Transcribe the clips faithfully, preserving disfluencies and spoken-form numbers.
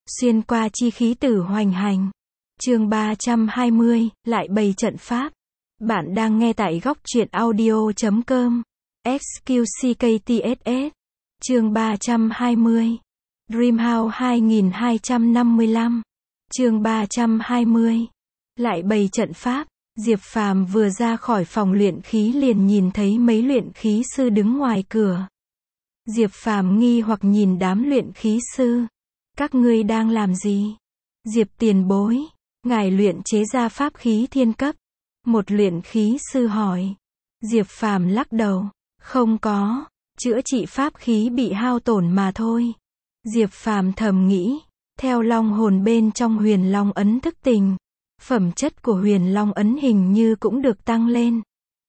Xuyên qua chi khí tử hoành hành. Chương ba trăm hai mươi, lại bày trận pháp. Bạn đang nghe tại góc truyện audio chấm com. ích quy xê ca tê ét ét. Chương ba trăm hai mươi. Dreamhouse hai nghìn hai trăm năm mươi lăm. Chương ba trăm hai mươi. Lại bày trận pháp. Diệp Phàm vừa ra khỏi phòng luyện khí liền nhìn thấy mấy luyện khí sư đứng ngoài cửa. Diệp Phàm nghi hoặc nhìn đám luyện khí sư. Các ngươi đang làm gì? Diệp tiền bối, ngài luyện chế ra pháp khí thiên cấp. Một luyện khí sư hỏi. Diệp Phàm lắc đầu. Không có, chữa trị pháp khí bị hao tổn mà thôi. Diệp Phàm thầm nghĩ. Theo long hồn bên trong huyền long ấn thức tình, phẩm chất của huyền long ấn hình như cũng được tăng lên.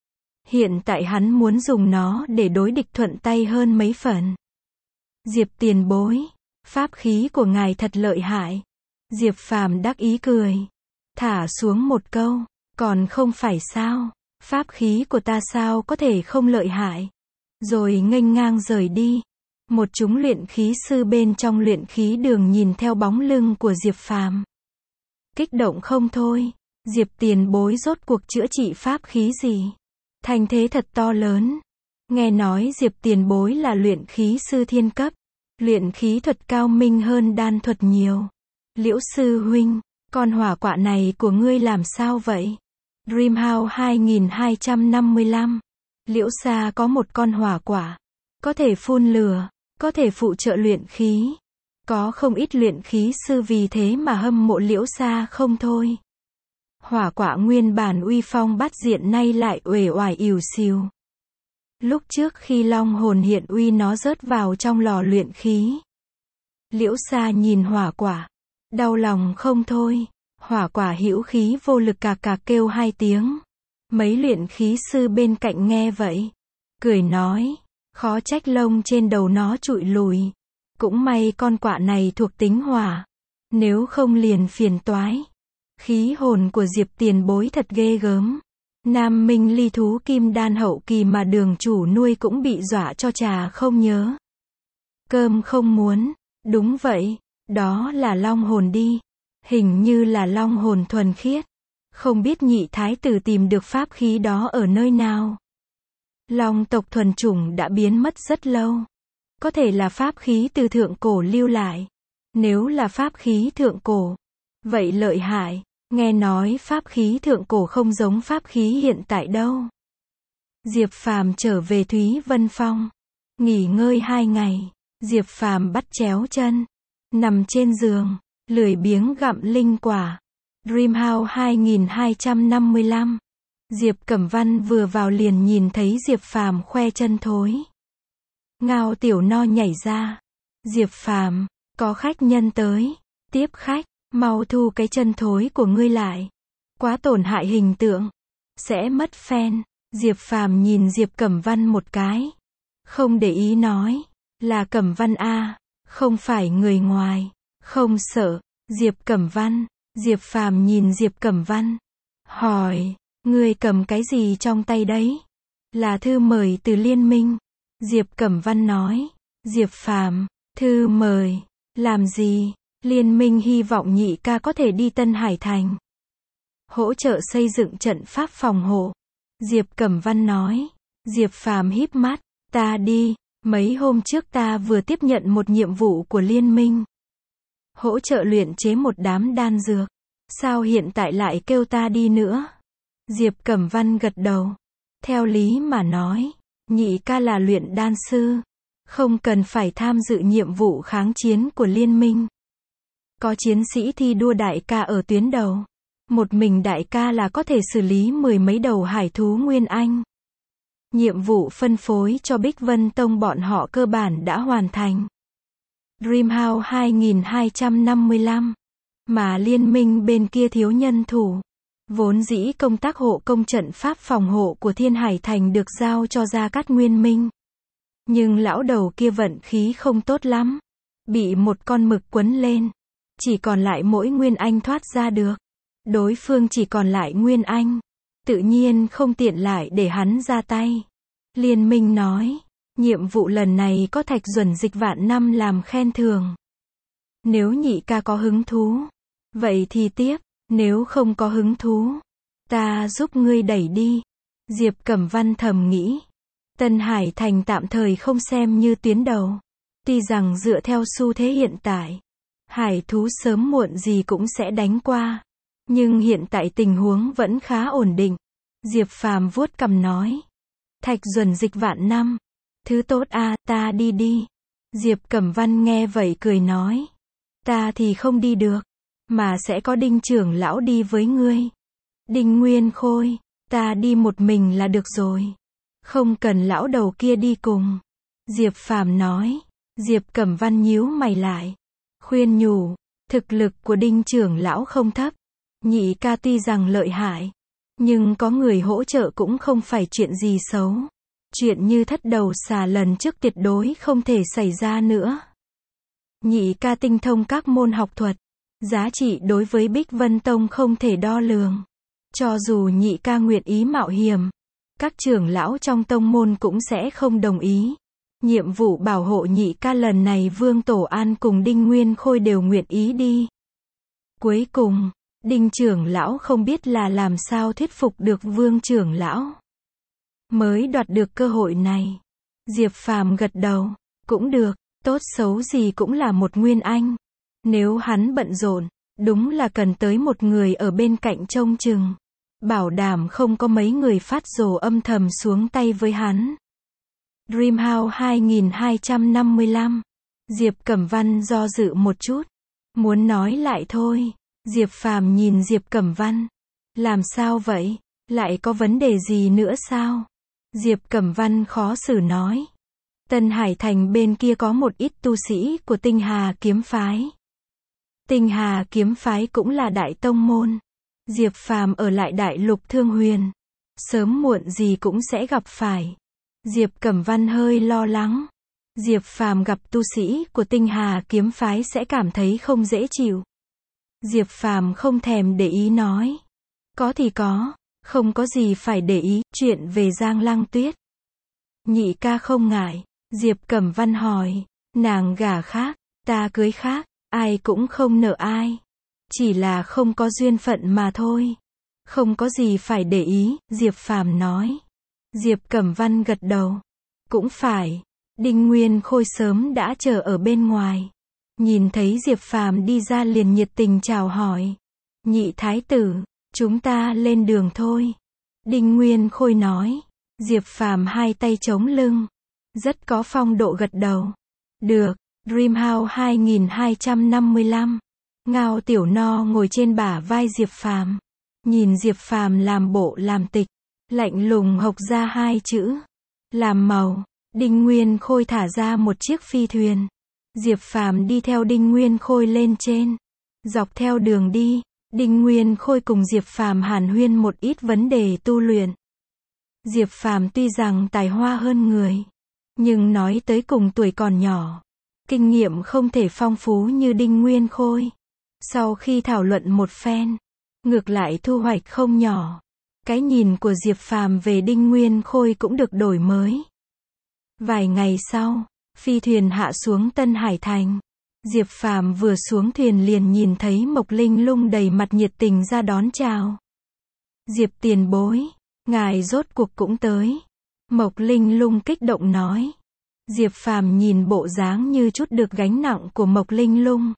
Hiện tại hắn muốn dùng nó để đối địch thuận tay hơn mấy phần. Diệp tiền bối, pháp khí của ngài thật lợi hại. Diệp Phàm đắc ý cười. Thả xuống một câu, còn không phải sao, pháp khí của ta sao có thể không lợi hại. Rồi nghênh ngang rời đi. Một chúng luyện khí sư bên trong luyện khí đường nhìn theo bóng lưng của Diệp Phàm. Kích động không thôi. Diệp tiền bối rốt cuộc chữa trị pháp khí gì? Thành thế thật to lớn. Nghe nói Diệp tiền bối là luyện khí sư thiên cấp. Luyện khí thuật cao minh hơn đan thuật nhiều. Liễu sư huynh, con hỏa quạ này của ngươi làm sao vậy? Dreamhouse hai nghìn hai trăm năm mươi lăm. Liễu Sa có một con hỏa quả. Có thể phun lửa, có thể phụ trợ luyện khí. Có không ít luyện khí sư vì thế mà hâm mộ Liễu Sa không thôi. Hỏa quả nguyên bản uy phong bát diện nay lại uể oải ỉu xìu. Lúc trước khi long hồn hiện uy nó rớt vào trong lò luyện khí. Liễu Sa nhìn hỏa quả, đau lòng không thôi. Hỏa quả hữu khí vô lực cạc cạc kêu hai tiếng. Mấy luyện khí sư bên cạnh nghe vậy, cười nói, khó trách lông trên đầu nó trụi lùi. Cũng may con quạ này thuộc tính hỏa, nếu không liền phiền toái. Khí hồn của Diệp tiền bối thật ghê gớm. Nam Minh ly thú kim đan hậu kỳ mà đường chủ nuôi cũng bị dọa cho trà không nhớ. Cơm không muốn. Đúng vậy, đó là long hồn đi. Hình như là long hồn thuần khiết. Không biết nhị thái tử tìm được pháp khí đó ở nơi nào. Long tộc thuần chủng đã biến mất rất lâu. Có thể là pháp khí từ thượng cổ lưu lại. Nếu là pháp khí thượng cổ, vậy lợi hại. Nghe nói pháp khí thượng cổ không giống pháp khí hiện tại đâu. Diệp Phàm trở về Thúy Vân Phong. Nghỉ ngơi hai ngày. Diệp Phàm bắt chéo chân. Nằm trên giường. Lười biếng gặm linh quả. Dreamhouse hai nghìn hai trăm năm mươi lăm. Diệp Cẩm Văn vừa vào liền nhìn thấy Diệp Phàm khoe chân thối. Ngao tiểu no nhảy ra. Diệp Phàm, có khách nhân tới. Tiếp khách, mau thu cái chân thối của ngươi lại. Quá tổn hại hình tượng. Sẽ mất fan. Diệp Phàm nhìn Diệp Cẩm Văn một cái. Không để ý nói. Là Cẩm Văn a, không phải người ngoài. Không sợ. Diệp Cẩm Văn. Diệp Phàm nhìn Diệp Cẩm Văn. Hỏi, ngươi cầm cái gì trong tay đấy? Là thư mời từ liên minh. Diệp Cẩm Văn nói. Diệp Phàm, thư mời. Làm gì? Liên minh hy vọng nhị ca có thể đi Tân Hải Thành. Hỗ trợ xây dựng trận pháp phòng hộ. Diệp Cẩm Văn nói. Diệp Phàm híp mắt. Ta đi. Mấy hôm trước ta vừa tiếp nhận một nhiệm vụ của liên minh. Hỗ trợ luyện chế một đám đan dược. Sao hiện tại lại kêu ta đi nữa? Diệp Cẩm Văn gật đầu. Theo lý mà nói, nhị ca là luyện đan sư. Không cần phải tham dự nhiệm vụ kháng chiến của liên minh. Có chiến sĩ thi đua đại ca ở tuyến đầu. Một mình đại ca là có thể xử lý mười mấy đầu hải thú Nguyên Anh. Nhiệm vụ phân phối cho Bích Vân Tông bọn họ cơ bản đã hoàn thành. Dreamhouse hai nghìn hai trăm năm mươi lăm. Mà liên minh bên kia thiếu nhân thủ. Vốn dĩ công tác hộ công trận pháp phòng hộ của Thiên Hải Thành được giao cho Gia Cát Nguyên Minh. Nhưng lão đầu kia vận khí không tốt lắm. Bị một con mực quấn lên. Chỉ còn lại mỗi Nguyên Anh thoát ra được. Đối phương chỉ còn lại Nguyên Anh. Tự nhiên không tiện lại để hắn ra tay. Liên minh nói. Nhiệm vụ lần này có thạch duẩn dịch vạn năm làm khen thưởng. Nếu nhị ca có hứng thú, vậy thì tiếp, nếu không có hứng thú, ta giúp ngươi đẩy đi. Diệp Cẩm Văn thầm nghĩ, Tân Hải Thành tạm thời không xem như tuyến đầu. Tuy rằng dựa theo xu thế hiện tại, hải thú sớm muộn gì cũng sẽ đánh qua. Nhưng hiện tại tình huống vẫn khá ổn định. Diệp Phàm vuốt cằm nói. Thạch Duẩn dịch vạn năm. Thứ tốt a, ta đi đi. Diệp Cẩm Văn nghe vậy cười nói. Ta thì không đi được, mà sẽ có Đinh trưởng lão đi với ngươi. Đinh Nguyên Khôi, ta đi một mình là được rồi. Không cần lão đầu kia đi cùng. Diệp Phàm nói. Diệp Cẩm Văn nhíu mày lại. Khuyên nhủ, thực lực của Đinh trưởng lão không thấp. Nhị ca tuy rằng lợi hại, nhưng có người hỗ trợ cũng không phải chuyện gì xấu. Chuyện như thất đầu xà lần trước tuyệt đối không thể xảy ra nữa. Nhị ca tinh thông các môn học thuật, giá trị đối với Bích Vân Tông không thể đo lường. Cho dù nhị ca nguyện ý mạo hiểm, các trưởng lão trong tông môn cũng sẽ không đồng ý. Nhiệm vụ bảo hộ nhị ca lần này Vương Tổ An cùng Đinh Nguyên Khôi đều nguyện ý đi. Cuối cùng, Đinh trưởng lão không biết là làm sao thuyết phục được Vương trưởng lão, mới đoạt được cơ hội này. Diệp Phàm gật đầu, cũng được, tốt xấu gì cũng là một nguyên anh. Nếu hắn bận rộn, đúng là cần tới một người ở bên cạnh trông chừng, bảo đảm không có mấy người phát rồ âm thầm xuống tay với hắn. Dreamhouse hai nghìn hai trăm năm mươi lăm. Diệp Cẩm Văn do dự một chút, muốn nói lại thôi. Diệp Phàm nhìn Diệp Cẩm Văn. Làm sao vậy? Lại có vấn đề gì nữa sao? Diệp Cẩm Văn khó xử nói. Tân Hải Thành bên kia có một ít tu sĩ của Tinh Hà kiếm phái. Tinh Hà kiếm phái cũng là đại tông môn. Diệp Phàm ở lại Đại Lục Thương Huyền, sớm muộn gì cũng sẽ gặp phải. Diệp Cẩm Văn hơi lo lắng. Diệp Phàm gặp tu sĩ của Tinh Hà kiếm phái sẽ cảm thấy không dễ chịu. Diệp Phàm không thèm để ý nói. Có thì có, không có gì phải để ý. Chuyện về Giang Lăng Tuyết, nhị ca không ngại. Diệp Cẩm Văn hỏi. Nàng gả khác, ta cưới khác, ai cũng không nợ ai. Chỉ là không có duyên phận mà thôi. Không có gì phải để ý, Diệp Phàm nói. Diệp Cẩm Văn gật đầu. Cũng phải. Đinh Nguyên Khôi sớm đã chờ ở bên ngoài. Nhìn thấy Diệp Phàm đi ra liền nhiệt tình chào hỏi. Nhị thái tử, chúng ta lên đường thôi. Đinh Nguyên Khôi nói. Diệp Phàm hai tay chống lưng, rất có phong độ gật đầu. Được. Dreamhouse hai nghìn hai trăm năm mươi lăm. Ngao Tiểu No ngồi trên bả vai Diệp Phàm, nhìn Diệp Phàm làm bộ làm tịch, lạnh lùng hộc ra hai chữ. Làm màu. Đinh Nguyên Khôi thả ra một chiếc phi thuyền. Diệp Phàm đi theo Đinh Nguyên Khôi lên trên. Dọc theo đường đi, Đinh Nguyên Khôi cùng Diệp Phàm hàn huyên một ít vấn đề tu luyện. Diệp Phàm tuy rằng tài hoa hơn người, nhưng nói tới cùng tuổi còn nhỏ, kinh nghiệm không thể phong phú như Đinh Nguyên Khôi. Sau khi thảo luận một phen, ngược lại thu hoạch không nhỏ. Cái nhìn của Diệp Phàm về Đinh Nguyên Khôi cũng được đổi mới. Vài ngày sau, phi thuyền hạ xuống Tân Hải Thành. Diệp Phàm vừa xuống thuyền liền nhìn thấy Mộc Linh Lung đầy mặt nhiệt tình ra đón chào. Diệp tiền bối, ngài rốt cuộc cũng tới. Mộc Linh Lung kích động nói. Diệp Phàm nhìn bộ dáng như chút được gánh nặng của Mộc Linh Lung,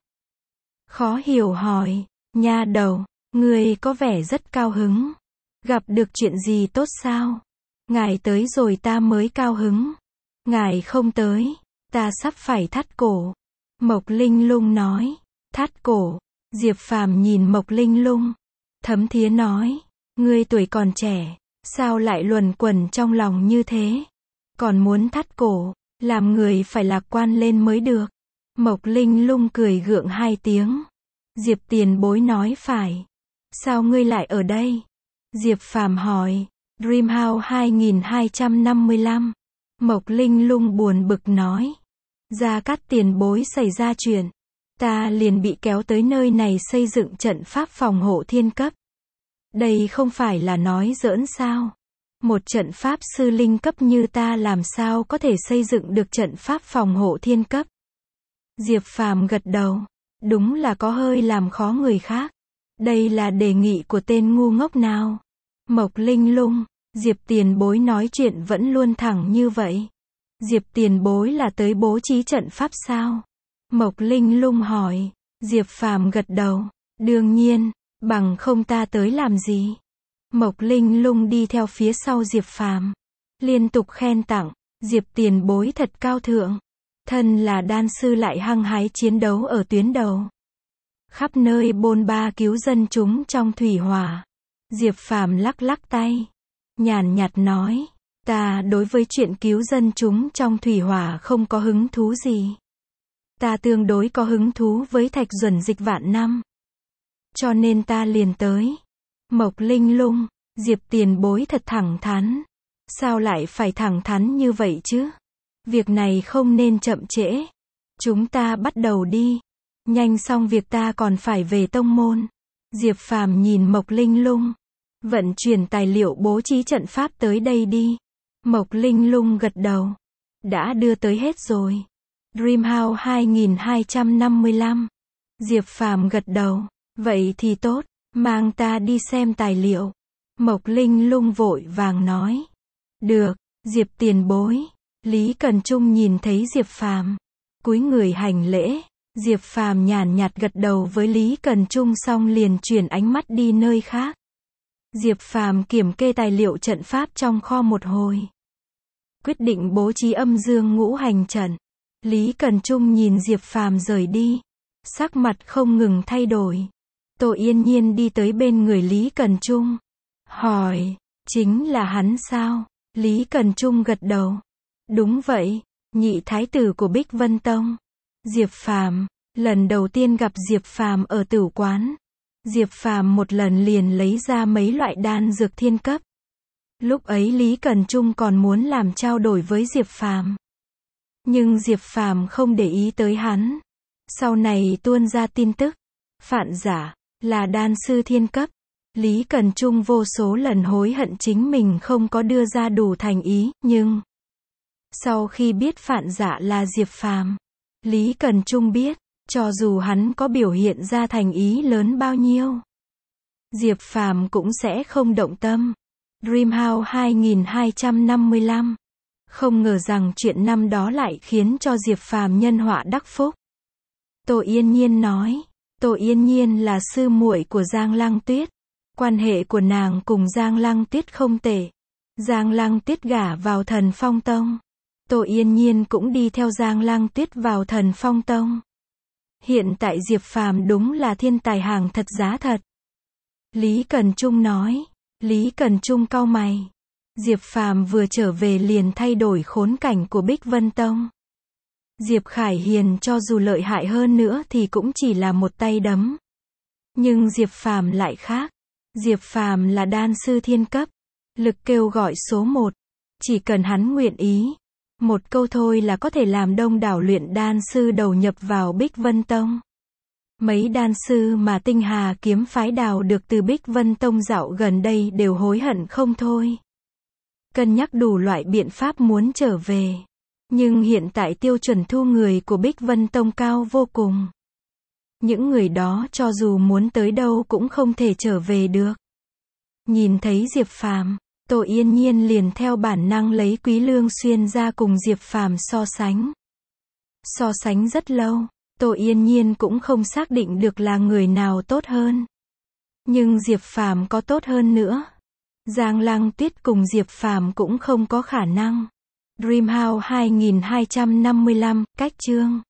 khó hiểu hỏi. Nha đầu, ngươi có vẻ rất cao hứng. Gặp được chuyện gì tốt sao? Ngài tới rồi ta mới cao hứng. Ngài không tới, ta sắp phải thắt cổ. Mộc Linh Lung nói. Thắt cổ. Diệp Phàm nhìn Mộc Linh Lung, thấm thía nói. Ngươi tuổi còn trẻ, sao lại luẩn quẩn trong lòng như thế? Còn muốn thắt cổ, làm người phải lạc quan lên mới được. Mộc Linh Lung cười gượng hai tiếng. Diệp tiền bối nói phải. Sao ngươi lại ở đây? Diệp Phàm hỏi. Dreamhouse hai nghìn hai trăm năm mươi lăm. Mộc Linh Lung buồn bực nói. Gia Cát tiền bối xảy ra chuyện, ta liền bị kéo tới nơi này xây dựng trận pháp phòng hộ thiên cấp. Đây không phải là nói giỡn sao? Một trận pháp sư linh cấp như ta làm sao có thể xây dựng được trận pháp phòng hộ thiên cấp? Diệp Phàm gật đầu. Đúng là có hơi làm khó người khác. Đây là đề nghị của tên ngu ngốc nào? Mộc Linh Lung, Diệp tiền bối nói chuyện vẫn luôn thẳng như vậy. Diệp tiền bối là tới bố trí trận pháp sao? Mộc Linh Lung hỏi. Diệp Phàm gật đầu. Đương nhiên, bằng không ta tới làm gì? Mộc Linh Lung đi theo phía sau Diệp Phàm, liên tục khen tặng. Diệp tiền bối thật cao thượng. Thân là đan sư lại hăng hái chiến đấu ở tuyến đầu, khắp nơi bôn ba cứu dân chúng trong thủy hỏa. Diệp Phàm lắc lắc tay, nhàn nhạt nói, ta đối với chuyện cứu dân chúng trong thủy hỏa không có hứng thú gì. Ta tương đối có hứng thú với thạch duẩn dịch vạn năm. Cho nên ta liền tới. Mộc Linh Lung, Diệp tiền bối thật thẳng thắn. Sao lại phải thẳng thắn như vậy chứ? Việc này không nên chậm trễ. Chúng ta bắt đầu đi. Nhanh xong việc ta còn phải về tông môn. Diệp Phàm nhìn Mộc Linh Lung. Vận chuyển tài liệu bố trí trận pháp tới đây đi. Mộc Linh Lung gật đầu. Đã đưa tới hết rồi. Dreamhouse hai nghìn hai trăm năm mươi lăm. Diệp Phàm gật đầu. Vậy thì tốt, mang ta đi xem tài liệu. Mộc Linh Lung vội vàng nói. Được, Diệp tiền bối. Lý Cần Trung nhìn thấy Diệp Phàm, cúi người hành lễ. Diệp Phàm nhàn nhạt gật đầu với Lý Cần Trung xong liền chuyển ánh mắt đi nơi khác. Diệp Phàm kiểm kê tài liệu trận pháp trong kho một hồi, quyết định bố trí âm dương ngũ hành trận. Lý Cần Trung nhìn Diệp Phàm rời đi, sắc mặt không ngừng thay đổi. Tô Yên Nhiên đi tới bên người Lý Cần Trung, hỏi, chính là hắn sao? Lý Cần Trung gật đầu. Đúng vậy, nhị thái tử của Bích Vân Tông. Diệp Phàm, lần đầu tiên gặp Diệp Phàm ở tửu quán. Diệp Phàm một lần liền lấy ra mấy loại đan dược thiên cấp. Lúc ấy Lý Cần Trung còn muốn làm trao đổi với Diệp Phàm, nhưng Diệp Phàm không để ý tới hắn. Sau này tuôn ra tin tức, Phạn Giả là đan sư thiên cấp. Lý Cần Trung vô số lần hối hận chính mình không có đưa ra đủ thành ý, nhưng sau khi biết Phạn Giả là Diệp Phàm, Lý Cần Trung biết, cho dù hắn có biểu hiện ra thành ý lớn bao nhiêu, Diệp Phàm cũng sẽ không động tâm. Dreamhouse hai nghìn hai trăm năm mươi lăm. Không ngờ rằng chuyện năm đó lại khiến cho Diệp Phàm nhân họa đắc phúc. Tô Yên Nhiên nói, Tô Yên Nhiên là sư muội của Giang Lăng Tuyết. Quan hệ của nàng cùng Giang Lăng Tuyết không tệ. Giang Lăng Tuyết gả vào Thần Phong Tông. Tô Yên Nhiên cũng đi theo Giang Lăng Tuyết vào Thần Phong Tông. Hiện tại Diệp Phàm đúng là thiên tài hàng thật giá thật. Lý Cần Trung nói. Lý Cần Trung cau mày. Diệp Phàm vừa trở về liền thay đổi khốn cảnh của Bích Vân Tông. Diệp Khải Hiền cho dù lợi hại hơn nữa thì cũng chỉ là một tay đấm. Nhưng Diệp Phàm lại khác. Diệp Phàm là đan sư thiên cấp, lực kêu gọi số một. Chỉ cần hắn nguyện ý, một câu thôi là có thể làm đông đảo luyện đan sư đầu nhập vào Bích Vân Tông. Mấy đan sư mà Tinh Hà kiếm phái đào được từ Bích Vân Tông dạo gần đây đều hối hận không thôi. Cân nhắc đủ loại biện pháp muốn trở về. Nhưng hiện tại tiêu chuẩn thu người của Bích Vân Tông cao vô cùng. Những người đó cho dù muốn tới đâu cũng không thể trở về được. Nhìn thấy Diệp Phàm, Tô Yên Nhiên liền theo bản năng lấy Quý Lương Xuyên ra cùng Diệp Phàm so sánh. So sánh rất lâu, Tô Yên Nhiên cũng không xác định được là người nào tốt hơn. Nhưng Diệp Phàm có tốt hơn nữa. Giang Lăng Tuyết cùng Diệp Phàm cũng không có khả năng. Dreamhouse hai nghìn hai trăm năm mươi lăm, cách chương.